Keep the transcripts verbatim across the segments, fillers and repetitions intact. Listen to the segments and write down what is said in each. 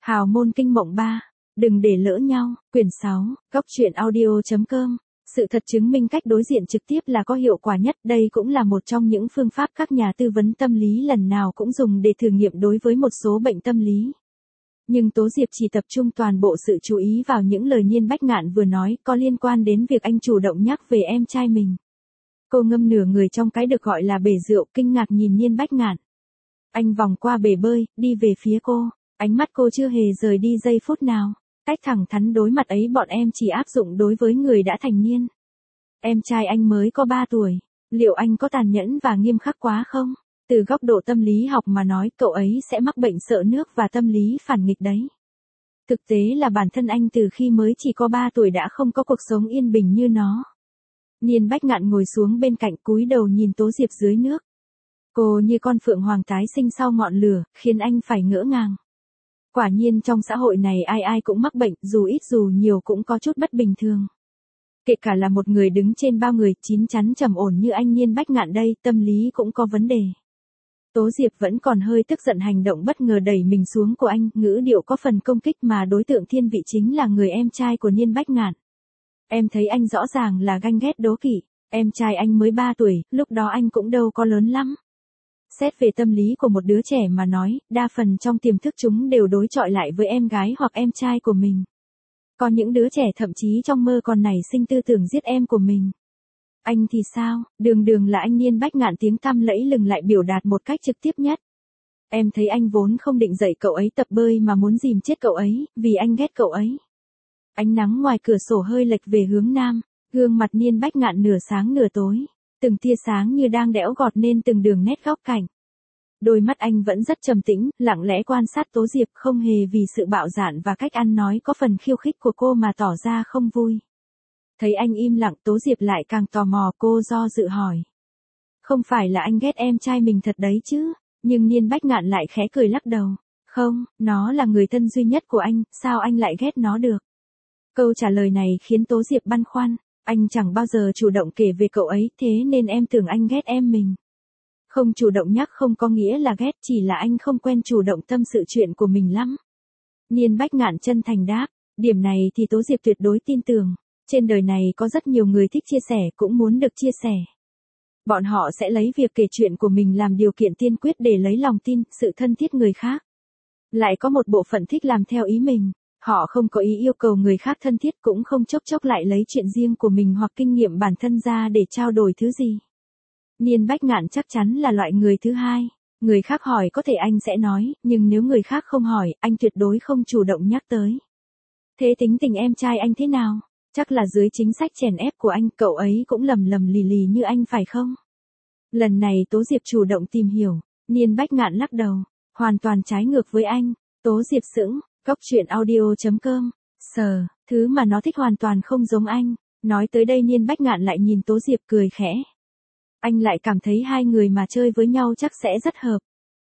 Hào môn kinh mộng ba. Đừng để lỡ nhau. Quyển sáu. Góc truyện audio.com. Sự thật chứng minh cách đối diện trực tiếp là có hiệu quả nhất. Đây cũng là một trong những phương pháp các nhà tư vấn tâm lý lần nào cũng dùng để thử nghiệm đối với một số bệnh tâm lý. Nhưng Tố Diệp chỉ tập trung toàn bộ sự chú ý vào những lời Niên Bách Ngạn vừa nói có liên quan đến việc anh chủ động nhắc về em trai mình. Cô ngâm nửa người trong cái được gọi là bể rượu, kinh ngạc nhìn Niên Bách Ngạn. Anh vòng qua bể bơi, đi về phía cô. Ánh mắt cô chưa hề rời đi giây phút nào. Cách thẳng thắn đối mặt ấy bọn em chỉ áp dụng đối với người đã thành niên. Em trai anh mới có ba tuổi. Liệu anh có tàn nhẫn và nghiêm khắc quá không? Từ góc độ tâm lý học mà nói, cậu ấy sẽ mắc bệnh sợ nước và tâm lý phản nghịch đấy. Thực tế là bản thân anh từ khi mới chỉ có ba tuổi đã không có cuộc sống yên bình như nó. Niên Bách Ngạn ngồi xuống bên cạnh, cúi đầu nhìn Tố Diệp dưới nước. Cô như con phượng hoàng tái sinh sau ngọn lửa, khiến anh phải ngỡ ngàng. Quả nhiên trong xã hội này ai ai cũng mắc bệnh, dù ít dù nhiều cũng có chút bất bình thường. Kể cả là một người đứng trên bao người, chín chắn trầm ổn như anh Niên Bách Ngạn đây, tâm lý cũng có vấn đề. Tố Diệp vẫn còn hơi tức giận hành động bất ngờ đẩy mình xuống của anh, ngữ điệu có phần công kích mà đối tượng thiên vị chính là người em trai của Niên Bách Ngạn. Em thấy anh rõ ràng là ganh ghét đố kỵ, em trai anh mới ba tuổi, lúc đó anh cũng đâu có lớn lắm. Xét về tâm lý của một đứa trẻ mà nói, đa phần trong tiềm thức chúng đều đối chọi lại với em gái hoặc em trai của mình. Có những đứa trẻ thậm chí trong mơ còn nảy sinh tư tưởng giết em của mình. Anh thì sao? Đường đường là anh Niên Bách Ngạn tiếng tăm lẫy lừng lại biểu đạt một cách trực tiếp nhất. Em thấy anh vốn không định dạy cậu ấy tập bơi mà muốn dìm chết cậu ấy, vì anh ghét cậu ấy. Ánh nắng ngoài cửa sổ hơi lệch về hướng nam, gương mặt Niên Bách Ngạn nửa sáng nửa tối, từng tia sáng như đang đẽo gọt nên từng đường nét góc cạnh. Đôi mắt anh vẫn rất trầm tĩnh, lặng lẽ quan sát Tố Diệp, không hề vì sự bạo dạn và cách ăn nói có phần khiêu khích của cô mà tỏ ra không vui. Thấy anh im lặng, Tố Diệp lại càng tò mò, cô do dự hỏi. Không phải là anh ghét em trai mình thật đấy chứ? Nhưng Niên Bách Ngạn lại khẽ cười lắc đầu. Không, nó là người thân duy nhất của anh, sao anh lại ghét nó được? Câu trả lời này khiến Tố Diệp băn khoăn. Anh chẳng bao giờ chủ động kể về cậu ấy, thế nên em tưởng anh ghét em mình. Không chủ động nhắc không có nghĩa là ghét, chỉ là anh không quen chủ động tâm sự chuyện của mình lắm. Niên Bách Ngạn chân thành đáp. Điểm này thì Tố Diệp tuyệt đối tin tưởng. Trên đời này có rất nhiều người thích chia sẻ, cũng muốn được chia sẻ. Bọn họ sẽ lấy việc kể chuyện của mình làm điều kiện tiên quyết để lấy lòng tin, sự thân thiết người khác. Lại có một bộ phận thích làm theo ý mình. Họ không có ý yêu cầu người khác thân thiết, cũng không chốc chốc lại lấy chuyện riêng của mình hoặc kinh nghiệm bản thân ra để trao đổi thứ gì. Niên Bách Ngạn chắc chắn là loại người thứ hai. Người khác hỏi có thể anh sẽ nói, nhưng nếu người khác không hỏi, anh tuyệt đối không chủ động nhắc tới. Thế tính tình em trai anh thế nào? Chắc là dưới chính sách chèn ép của anh, cậu ấy cũng lầm lầm lì lì như anh phải không? Lần này Tố Diệp chủ động tìm hiểu, Niên Bách Ngạn lắc đầu. Hoàn toàn trái ngược với anh. Tố Diệp sững. Góc truyện audio.com. Sờ, thứ mà nó thích hoàn toàn không giống anh. Nói tới đây Niên Bách Ngạn lại nhìn Tố Diệp cười khẽ. Anh lại cảm thấy hai người mà chơi với nhau chắc sẽ rất hợp.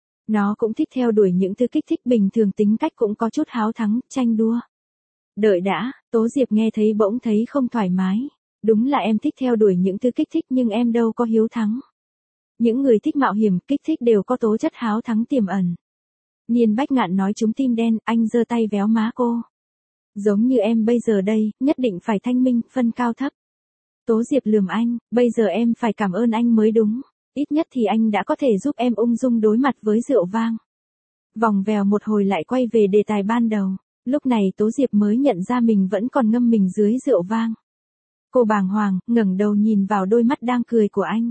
Nó cũng thích theo đuổi những thứ kích thích, bình thường tính cách cũng có chút háo thắng, tranh đua. Đợi đã, Tố Diệp nghe thấy bỗng thấy không thoải mái. Đúng là em thích theo đuổi những thứ kích thích nhưng em đâu có hiếu thắng. Những người thích mạo hiểm, kích thích đều có tố chất háo thắng tiềm ẩn. Niên Bách Ngạn nói trúng tim đen, anh giơ tay véo má cô. Giống như em bây giờ đây, nhất định phải thanh minh, phân cao thấp. Tố Diệp lườm anh, bây giờ em phải cảm ơn anh mới đúng. Ít nhất thì anh đã có thể giúp em ung dung đối mặt với rượu vang. Vòng vèo một hồi lại quay về đề tài ban đầu. Lúc này Tố Diệp mới nhận ra mình vẫn còn ngâm mình dưới rượu vang. Cô bàng hoàng, ngẩng đầu nhìn vào đôi mắt đang cười của anh.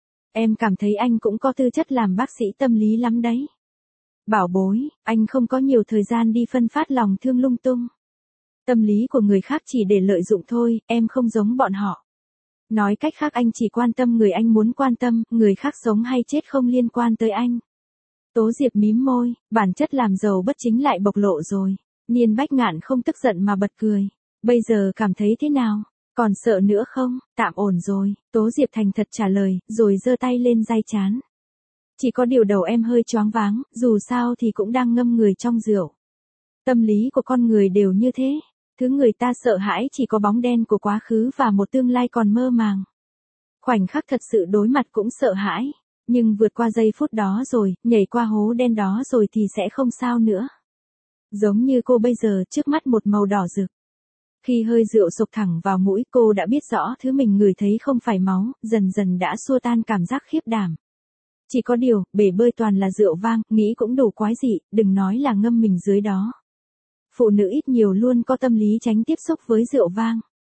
Em cảm thấy anh cũng có tư chất làm bác sĩ tâm lý lắm đấy. Bảo bối, anh không có nhiều thời gian đi phân phát lòng thương lung tung. Tâm lý của người khác chỉ để lợi dụng thôi, em không giống bọn họ. Nói cách khác anh chỉ quan tâm người anh muốn quan tâm, người khác sống hay chết không liên quan tới anh. Tố Diệp mím môi, bản chất làm giàu bất chính lại bộc lộ rồi. Niên Bách Ngạn không tức giận mà bật cười. Bây giờ cảm thấy thế nào? Còn sợ nữa không? Tạm ổn rồi. Tố Diệp thành thật trả lời, rồi giơ tay lên day trán. Chỉ có điều đầu em hơi choáng váng, dù sao thì cũng đang ngâm người trong rượu. Tâm lý của con người đều như thế. Thứ người ta sợ hãi chỉ có bóng đen của quá khứ và một tương lai còn mơ màng. Khoảnh khắc thật sự đối mặt cũng sợ hãi. Nhưng vượt qua giây phút đó rồi, nhảy qua hố đen đó rồi thì sẽ không sao nữa. Giống như cô bây giờ, trước mắt một màu đỏ rực. Khi hơi rượu sộc thẳng vào mũi, cô đã biết rõ thứ mình ngửi thấy không phải máu, dần dần đã xua tan cảm giác khiếp đảm. Chỉ có điều, bể bơi toàn là rượu vang, nghĩ cũng đủ quái dị, đừng nói là ngâm mình dưới đó. Phụ nữ ít nhiều luôn có tâm lý tránh tiếp xúc với rượu vang.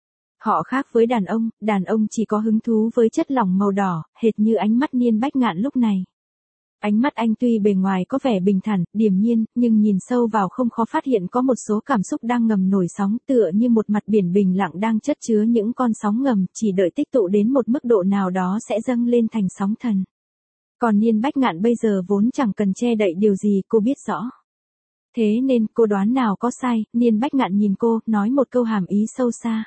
Họ khác với đàn ông, đàn ông chỉ có hứng thú với chất lỏng màu đỏ, hệt như ánh mắt Niên Bách Ngạn lúc này. Ánh mắt anh tuy bề ngoài có vẻ bình thản, điềm nhiên, nhưng nhìn sâu vào không khó phát hiện có một số cảm xúc đang ngầm nổi sóng, tựa như một mặt biển bình lặng đang chất chứa những con sóng ngầm, chỉ đợi tích tụ đến một mức độ nào đó sẽ dâng lên thành sóng thần. Còn Niên Bách Ngạn bây giờ vốn chẳng cần che đậy điều gì, cô biết rõ. Thế nên cô đoán nào có sai, Niên Bách Ngạn nhìn cô, nói một câu hàm ý sâu xa.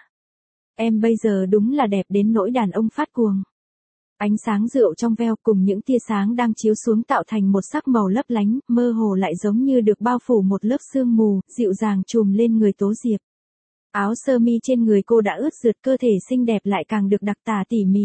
Em bây giờ đúng là đẹp đến nỗi đàn ông phát cuồng. Ánh sáng rượu trong veo cùng những tia sáng đang chiếu xuống tạo thành một sắc màu lấp lánh, mơ hồ lại giống như được bao phủ một lớp sương mù, dịu dàng trùm lên người Tố Diệp. Áo sơ mi trên người cô đã ướt rượt, cơ thể xinh đẹp lại càng được đặc tả tỉ mỉ.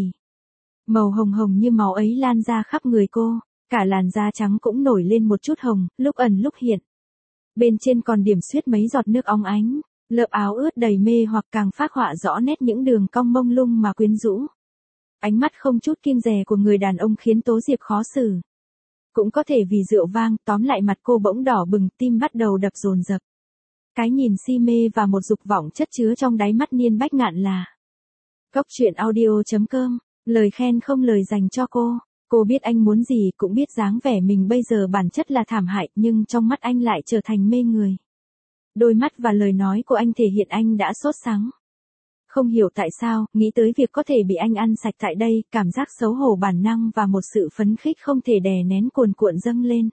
Màu hồng hồng như máu ấy lan ra khắp người cô, cả làn da trắng cũng nổi lên một chút hồng, lúc ẩn lúc hiện. Bên trên còn điểm xuyết mấy giọt nước óng ánh, lớp áo ướt đầy mê hoặc càng phác họa rõ nét những đường cong mông lung mà quyến rũ. Ánh mắt không chút kiêng dè của người đàn ông khiến Tố Diệp khó xử. Cũng có thể vì rượu vang, tóm lại mặt cô bỗng đỏ bừng, tim bắt đầu đập dồn dập. Cái nhìn si mê và một dục vọng chất chứa trong đáy mắt Niên Bách Ngạn là. Góc truyện audio chấm com, lời khen không lời dành cho cô. Cô biết anh muốn gì, cũng biết dáng vẻ mình bây giờ bản chất là thảm hại, nhưng trong mắt anh lại trở thành mê người. Đôi mắt và lời nói của anh thể hiện anh đã sốt sắng. Không hiểu tại sao, nghĩ tới việc có thể bị anh ăn sạch tại đây, cảm giác xấu hổ bản năng và một sự phấn khích không thể đè nén cuồn cuộn dâng lên.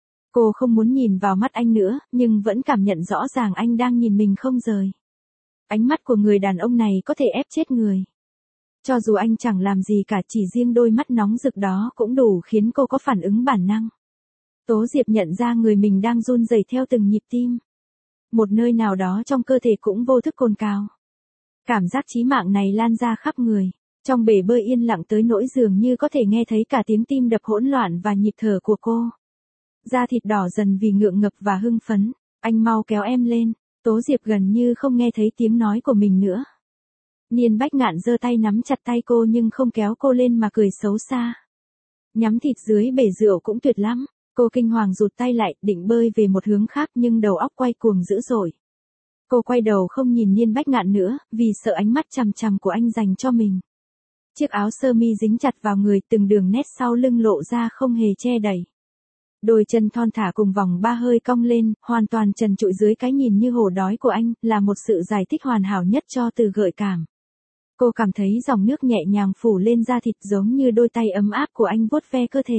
Cô không muốn nhìn vào mắt anh nữa, nhưng vẫn cảm nhận rõ ràng anh đang nhìn mình không rời. Ánh mắt của người đàn ông này có thể ép chết người. Cho dù anh chẳng làm gì cả, chỉ riêng đôi mắt nóng rực đó cũng đủ khiến cô có phản ứng bản năng. Tố Diệp nhận ra người mình đang run rẩy theo từng nhịp tim. Một nơi nào đó trong cơ thể cũng vô thức cồn cào. Cảm giác chí mạng này lan ra khắp người. Trong bể bơi yên lặng tới nỗi dường như có thể nghe thấy cả tiếng tim đập hỗn loạn và nhịp thở của cô. Da thịt đỏ dần vì ngượng ngập và hưng phấn. Anh mau kéo em lên. Tố Diệp gần như không nghe thấy tiếng nói của mình nữa. Niên Bách Ngạn giơ tay nắm chặt tay cô nhưng không kéo cô lên mà cười xấu xa. Nhắm thịt dưới bể rượu cũng tuyệt lắm. Cô kinh hoàng rụt tay lại, định bơi về một hướng khác nhưng đầu óc quay cuồng dữ dội. Cô quay đầu không nhìn Niên Bách Ngạn nữa, vì sợ ánh mắt chằm chằm của anh dành cho mình. Chiếc áo sơ mi dính chặt vào người, từng đường nét sau lưng lộ ra không hề che đậy. Đôi chân thon thả cùng vòng ba hơi cong lên, hoàn toàn trần trụi dưới cái nhìn như hổ đói của anh, là một sự giải thích hoàn hảo nhất cho từ gợi cảm. Cô cảm thấy dòng nước nhẹ nhàng phủ lên da thịt giống như đôi tay ấm áp của anh vuốt ve cơ thể.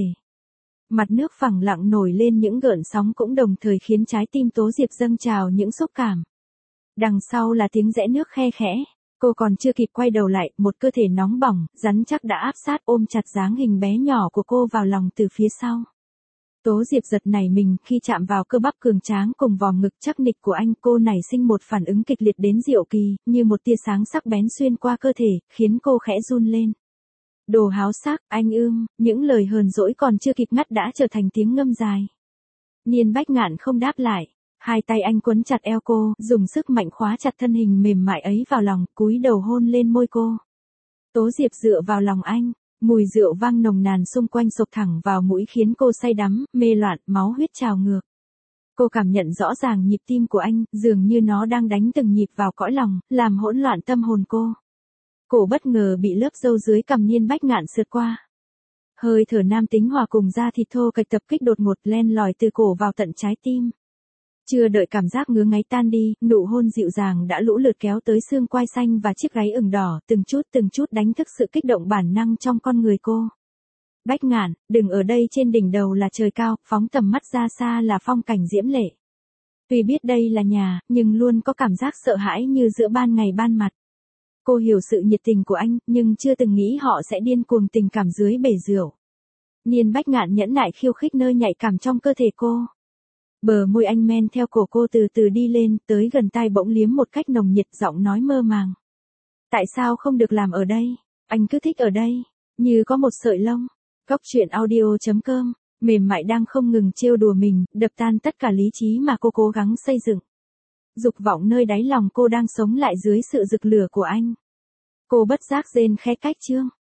Mặt nước phẳng lặng nổi lên những gợn sóng cũng đồng thời khiến trái tim Tố Diệp dâng trào những xúc cảm. Đằng sau là tiếng rẽ nước khe khẽ. Cô còn chưa kịp quay đầu lại, một cơ thể nóng bỏng, rắn chắc đã áp sát ôm chặt dáng hình bé nhỏ của cô vào lòng từ phía sau. Tố Diệp giật nảy mình khi chạm vào cơ bắp cường tráng cùng vòng ngực chắc nịch của anh. Cô nảy sinh một phản ứng kịch liệt đến diệu kỳ, như một tia sáng sắc bén xuyên qua cơ thể, khiến cô khẽ run lên. Đồ háo sắc, anh ưm, những lời hờn dỗi còn chưa kịp ngắt đã trở thành tiếng ngâm dài. Niên Bách Ngạn không đáp lại. Hai tay anh quấn chặt eo cô, dùng sức mạnh khóa chặt thân hình mềm mại ấy vào lòng, cúi đầu hôn lên môi cô. Tố Diệp dựa vào lòng anh, mùi rượu vang nồng nàn xung quanh sộc thẳng vào mũi khiến cô say đắm, mê loạn, máu huyết trào ngược. Cô cảm nhận rõ ràng nhịp tim của anh, dường như nó đang đánh từng nhịp vào cõi lòng, làm hỗn loạn tâm hồn cô. Cổ bất ngờ bị lớp râu dưới cằm Niên Bách Ngạn sượt qua. Hơi thở nam tính hòa cùng da thịt thô kịch tập kích đột ngột len lỏi từ cổ vào tận trái tim. Chưa đợi cảm giác ngứa ngáy tan đi, nụ hôn dịu dàng đã lũ lượt kéo tới xương quai xanh và chiếc gáy ửng đỏ, từng chút từng chút đánh thức sự kích động bản năng trong con người cô. Bách Ngạn, đừng ở đây, trên đỉnh đầu là trời cao, phóng tầm mắt ra xa là phong cảnh diễm lệ. Tuy biết đây là nhà, nhưng luôn có cảm giác sợ hãi như giữa ban ngày ban mặt. Cô hiểu sự nhiệt tình của anh, nhưng chưa từng nghĩ họ sẽ điên cuồng tình cảm dưới bể rượu. Niên Bách Ngạn nhẫn nại khiêu khích nơi nhạy cảm trong cơ thể cô. Bờ môi anh men theo cổ cô từ từ đi lên, tới gần tai bỗng liếm một cách nồng nhiệt, giọng nói mơ màng. Tại sao không được làm ở đây? Anh cứ thích ở đây, như có một sợi lông. Góc truyện audio chấm com Mềm mại đang không ngừng trêu đùa mình, đập tan tất cả lý trí mà cô cố gắng xây dựng. Dục vọng nơi đáy lòng cô đang sống lại dưới sự rực lửa của anh. Cô bất giác rên khẽ cách Trương.